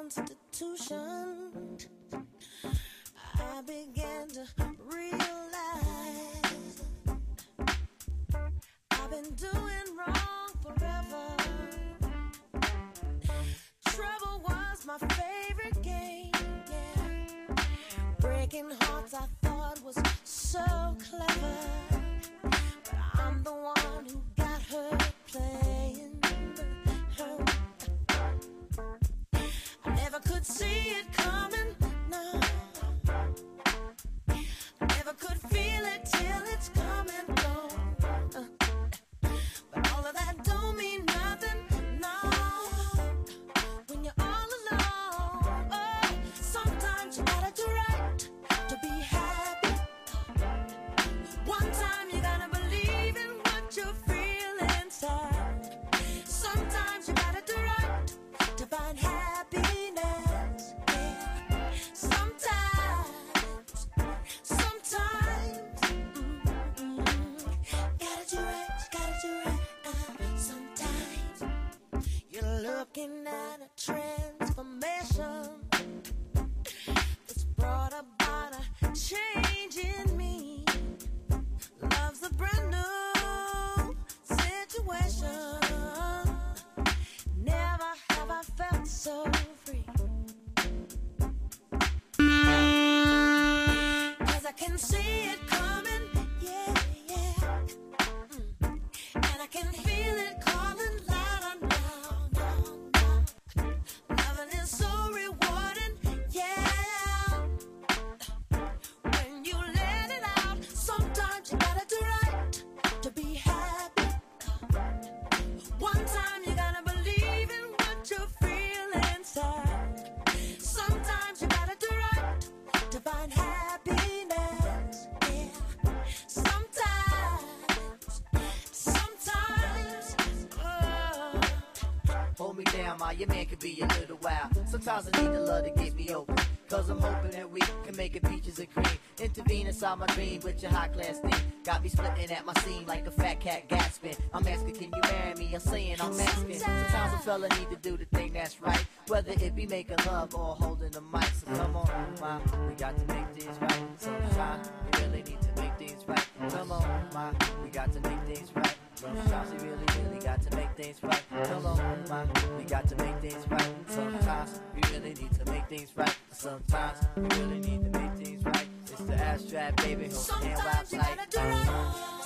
Constitution, I began to realize I've been doing wrong forever. Trouble was my favorite game, yeah. Breaking hearts I thought was so clever, but I'm the one who got hurt playing. I never could see it coming, no. I never could feel it till it's come and gone. But all of that don't mean nothing, no. When you're all alone, oh, sometimes you gotta do right to be happy. One time you gotta believe in what you feel inside. Sometimes you gotta do right to find happiness. Yeah. Sometimes, gotta do right, sometimes you're looking at a transformation that's brought about a change in me. Love's a brand new situation. Never have I felt so free. 'Cause I can see it coming, yeah, yeah. And I can feel it calling loud, loud, loud, loud. Loving is so rewarding, yeah. When you let it out, sometimes you gotta do right to be happy. One time you gotta believe in what you feel inside. Sometimes you gotta do right to find happiness, yeah. Sometimes, oh. Hold me down, ma, your man could be a little wild. Sometimes I need the love to get me open, 'cause I'm hoping that we can make it peaches and cream. Intervene inside my dream with your high class thing. Got me splitting at my seam like a fat cat gasping. I'm asking, can you marry me? I'm saying I'm asking. Sometimes a fella need to do the thing that's right, whether it be making love or holding the mic. So come on, ma, we got to make things right. Sometimes we really need to make things right. Come on, ma, we got to make things right. Sometimes we really got to make things right. Come on, ma, we got to make things right. Sometimes we really need to make things right. Sometimes we really need to make things right. It's the abstract, baby. Sometimes you gotta do right.